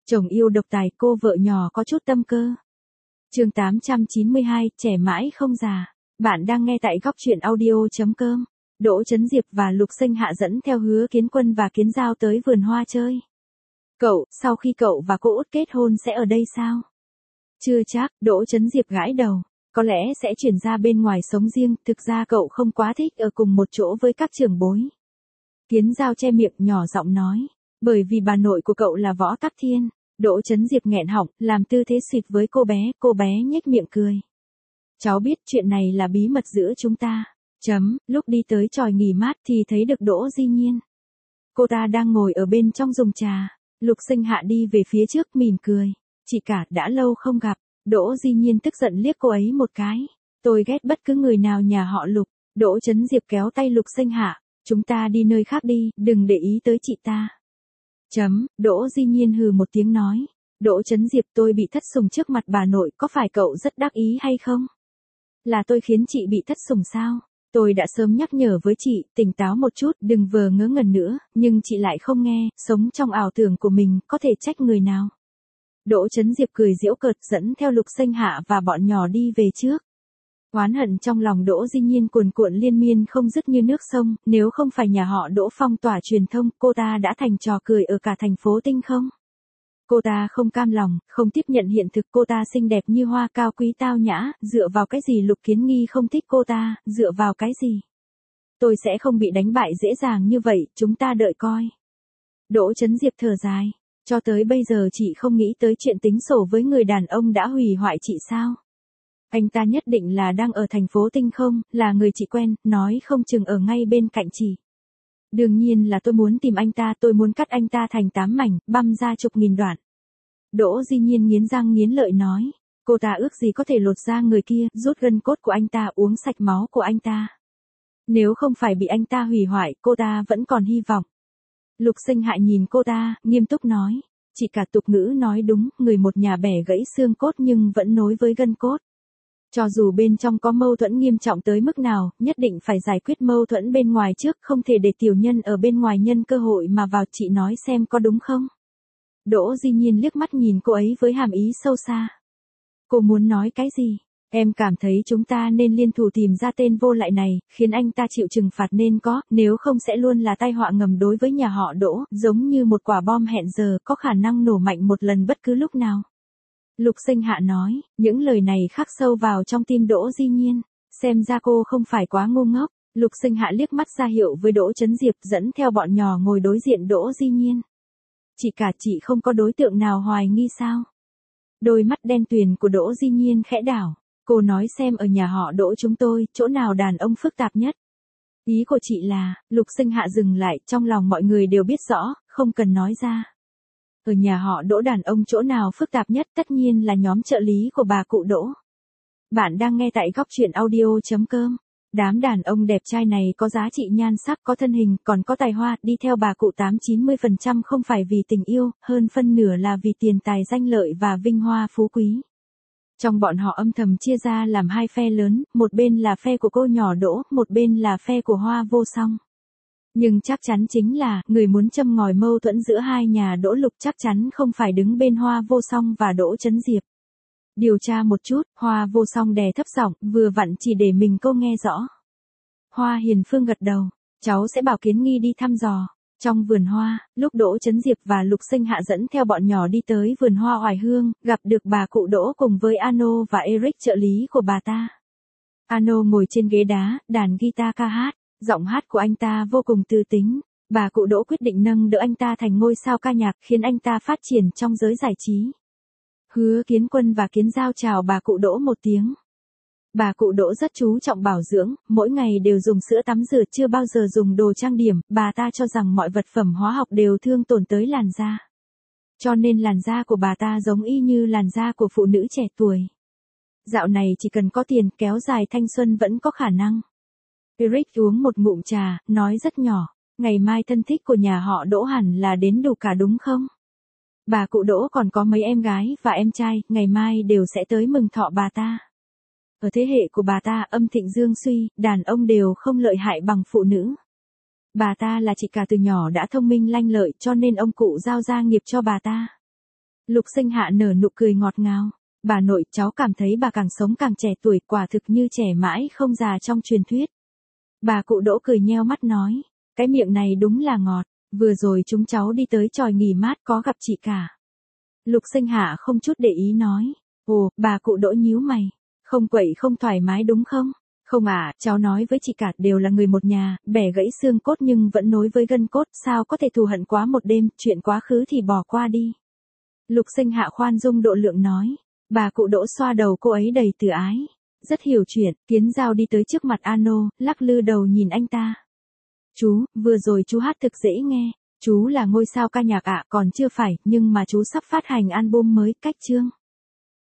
Chồng yêu độc tài, cô vợ nhỏ có chút tâm cơ. Chương 892, trẻ mãi không già. Bạn đang nghe tại góc truyện audio.com. Đỗ Chấn Diệp và Lục Sinh Hạ dẫn theo Hứa Kiến Quân và Kiến Giao tới vườn hoa chơi. Cậu, sau khi cậu và cô Út kết hôn sẽ ở đây sao? Chưa chắc, Đỗ Chấn Diệp gãi đầu. Có lẽ sẽ chuyển ra bên ngoài sống riêng, thực ra cậu không quá thích ở cùng một chỗ với các trưởng bối. Kiến Giao che miệng nhỏ giọng nói. Bởi vì bà nội của cậu là Võ Tắc Thiên. Đỗ Chấn Diệp nghẹn họng, làm tư thế xịt với cô bé nhếch miệng cười. Cháu biết chuyện này là bí mật giữa chúng ta. Lúc đi tới chòi nghỉ mát thì thấy được Đỗ Di Nhiên. Cô ta đang ngồi ở bên trong dùng trà. Lục Sinh Hạ đi về phía trước mỉm cười. Chị cả đã lâu không gặp. Đỗ Di Nhiên tức giận liếc cô ấy một cái. Tôi ghét bất cứ người nào nhà họ Lục. Đỗ Chấn Diệp kéo tay Lục Sinh Hạ. Chúng ta đi nơi khác đi, đừng để ý tới chị ta. Đỗ Di Nhiên hừ một tiếng nói. Đỗ Chấn Diệp, tôi bị thất sủng trước mặt bà nội, có phải cậu rất đắc ý hay không? Là tôi khiến chị bị thất sủng sao? Tôi đã sớm nhắc nhở với chị, tỉnh táo một chút, đừng vờ ngớ ngẩn nữa, nhưng chị lại không nghe, sống trong ảo tưởng của mình, có thể trách người nào? Đỗ Chấn Diệp cười giễu cợt dẫn theo Lục Sinh Hạ và bọn nhỏ đi về trước. Oán hận trong lòng Đỗ Di Nhiên cuồn cuộn liên miên không dứt như nước sông, nếu không phải nhà họ Đỗ phong tỏa truyền thông, cô ta đã thành trò cười ở cả thành phố Tinh không? Cô ta không cam lòng, không tiếp nhận hiện thực, cô ta xinh đẹp như hoa, cao quý tao nhã, dựa vào cái gì Lục Kiến Nghi không thích cô ta, dựa vào cái gì? Tôi sẽ không bị đánh bại dễ dàng như vậy, chúng ta đợi coi. Đỗ Chấn Diệp thở dài, cho tới bây giờ chị không nghĩ tới chuyện tính sổ với người đàn ông đã hủy hoại chị sao? Anh ta nhất định là đang ở thành phố Tinh không, là người chị quen, nói không chừng ở ngay bên cạnh chị. Đương nhiên là tôi muốn tìm anh ta, tôi muốn cắt anh ta thành 8 mảnh, băm ra chục nghìn đoạn. Đỗ Di Nhiên nghiến răng nghiến lợi nói, cô ta ước gì có thể lột da người kia, rút gân cốt của anh ta, uống sạch máu của anh ta. Nếu không phải bị anh ta hủy hoại, cô ta vẫn còn hy vọng. Lục Sinh Hạ nhìn cô ta, nghiêm túc nói, chị cả tục ngữ nói đúng, người một nhà bẻ gãy xương cốt nhưng vẫn nối với gân cốt. Cho dù bên trong có mâu thuẫn nghiêm trọng tới mức nào, nhất định phải giải quyết mâu thuẫn bên ngoài trước, không thể để tiểu nhân ở bên ngoài nhân cơ hội mà vào, chị nói xem có đúng không? Đỗ Di Nhiên liếc mắt nhìn cô ấy với hàm ý sâu xa. Cô muốn nói cái gì? Em cảm thấy chúng ta nên liên thủ tìm ra tên vô lại này, khiến anh ta chịu trừng phạt nên có, nếu không sẽ luôn là tai họa ngầm đối với nhà họ Đỗ, giống như một quả bom hẹn giờ có khả năng nổ mạnh một lần bất cứ lúc nào. Lục Sinh Hạ nói, những lời này khắc sâu vào trong tim Đỗ Di Nhiên, xem ra cô không phải quá ngu ngốc. Lục Sinh Hạ liếc mắt ra hiệu với Đỗ Chấn Diệp dẫn theo bọn nhỏ ngồi đối diện Đỗ Di Nhiên. Chị cả, chị không có đối tượng nào hoài nghi sao? Đôi mắt đen tuyền của Đỗ Di Nhiên khẽ đảo, cô nói xem ở nhà họ Đỗ chúng tôi, chỗ nào đàn ông phức tạp nhất? Ý của chị là, Lục Sinh Hạ dừng lại, trong lòng mọi người đều biết rõ, không cần nói ra. Ở nhà họ Đỗ đàn ông chỗ nào phức tạp nhất, tất nhiên là nhóm trợ lý của bà cụ Đỗ. Bạn đang nghe tại góc truyện audio.com. Đám đàn ông đẹp trai này có giá trị nhan sắc, có thân hình, còn có tài hoa, đi theo bà cụ 80-90% không phải vì tình yêu, hơn phân nửa là vì tiền tài danh lợi và vinh hoa phú quý. Trong bọn họ âm thầm chia ra làm hai phe lớn, một bên là phe của cô nhỏ Đỗ, một bên là phe của Hoa Vô Song. Nhưng chắc chắn chính là, người muốn châm ngòi mâu thuẫn giữa hai nhà Đỗ Lục chắc chắn không phải đứng bên Hoa Vô Song và Đỗ Chấn Diệp. Điều tra một chút, Hoa Vô Song đè thấp giọng, vừa vặn chỉ để mình cô nghe rõ. Hoa Hiền Phương gật đầu, cháu sẽ bảo Kiến Nghi đi thăm dò. Trong vườn hoa, lúc Đỗ Chấn Diệp và Lục Sinh Hạ dẫn theo bọn nhỏ đi tới vườn hoa Hoài Hương, gặp được bà cụ Đỗ cùng với Ano và Eric trợ lý của bà ta. Ano ngồi trên ghế đá, đàn guitar ca hát. Giọng hát của anh ta vô cùng tư tính, bà cụ Đỗ quyết định nâng đỡ anh ta thành ngôi sao ca nhạc, khiến anh ta phát triển trong giới giải trí. Hứa Kiến Quân và Kiến Giao chào bà cụ Đỗ một tiếng. Bà cụ Đỗ rất chú trọng bảo dưỡng, mỗi ngày đều dùng sữa tắm rửa, chưa bao giờ dùng đồ trang điểm, bà ta cho rằng mọi vật phẩm hóa học đều thương tổn tới làn da. Cho nên làn da của bà ta giống y như làn da của phụ nữ trẻ tuổi. Dạo này chỉ cần có tiền, kéo dài thanh xuân vẫn có khả năng. Eric uống một ngụm trà, nói rất nhỏ, ngày mai thân thích của nhà họ Đỗ hẳn là đến đủ cả đúng không? Bà cụ Đỗ còn có mấy em gái và em trai, ngày mai đều sẽ tới mừng thọ bà ta. Ở thế hệ của bà ta âm thịnh dương suy, đàn ông đều không lợi hại bằng phụ nữ. Bà ta là chị cả từ nhỏ đã thông minh lanh lợi cho nên ông cụ giao gia nghiệp cho bà ta. Lục Sinh Hạ nở nụ cười ngọt ngào. Bà nội, cháu cảm thấy bà càng sống càng trẻ tuổi, quả thực như trẻ mãi không già trong truyền thuyết. Bà cụ Đỗ cười nheo mắt nói, cái miệng này đúng là ngọt, vừa rồi chúng cháu đi tới chòi nghỉ mát có gặp chị cả. Lục Sinh Hạ không chút để ý nói, ồ, bà cụ Đỗ nhíu mày, không quậy không thoải mái đúng không? Không ạ, cháu nói với chị cả đều là người một nhà, bẻ gãy xương cốt nhưng vẫn nối với gân cốt, sao có thể thù hận quá một đêm, chuyện quá khứ thì bỏ qua đi. Lục Sinh Hạ khoan dung độ lượng nói, bà cụ Đỗ xoa đầu cô ấy đầy từ ái. Rất hiểu chuyện, Kiến Giao đi tới trước mặt Ano, lắc lư đầu nhìn anh ta. Chú, vừa rồi chú hát thực dễ nghe, chú là ngôi sao ca nhạc ạ, còn chưa phải, nhưng mà chú sắp phát hành album mới, cách chương.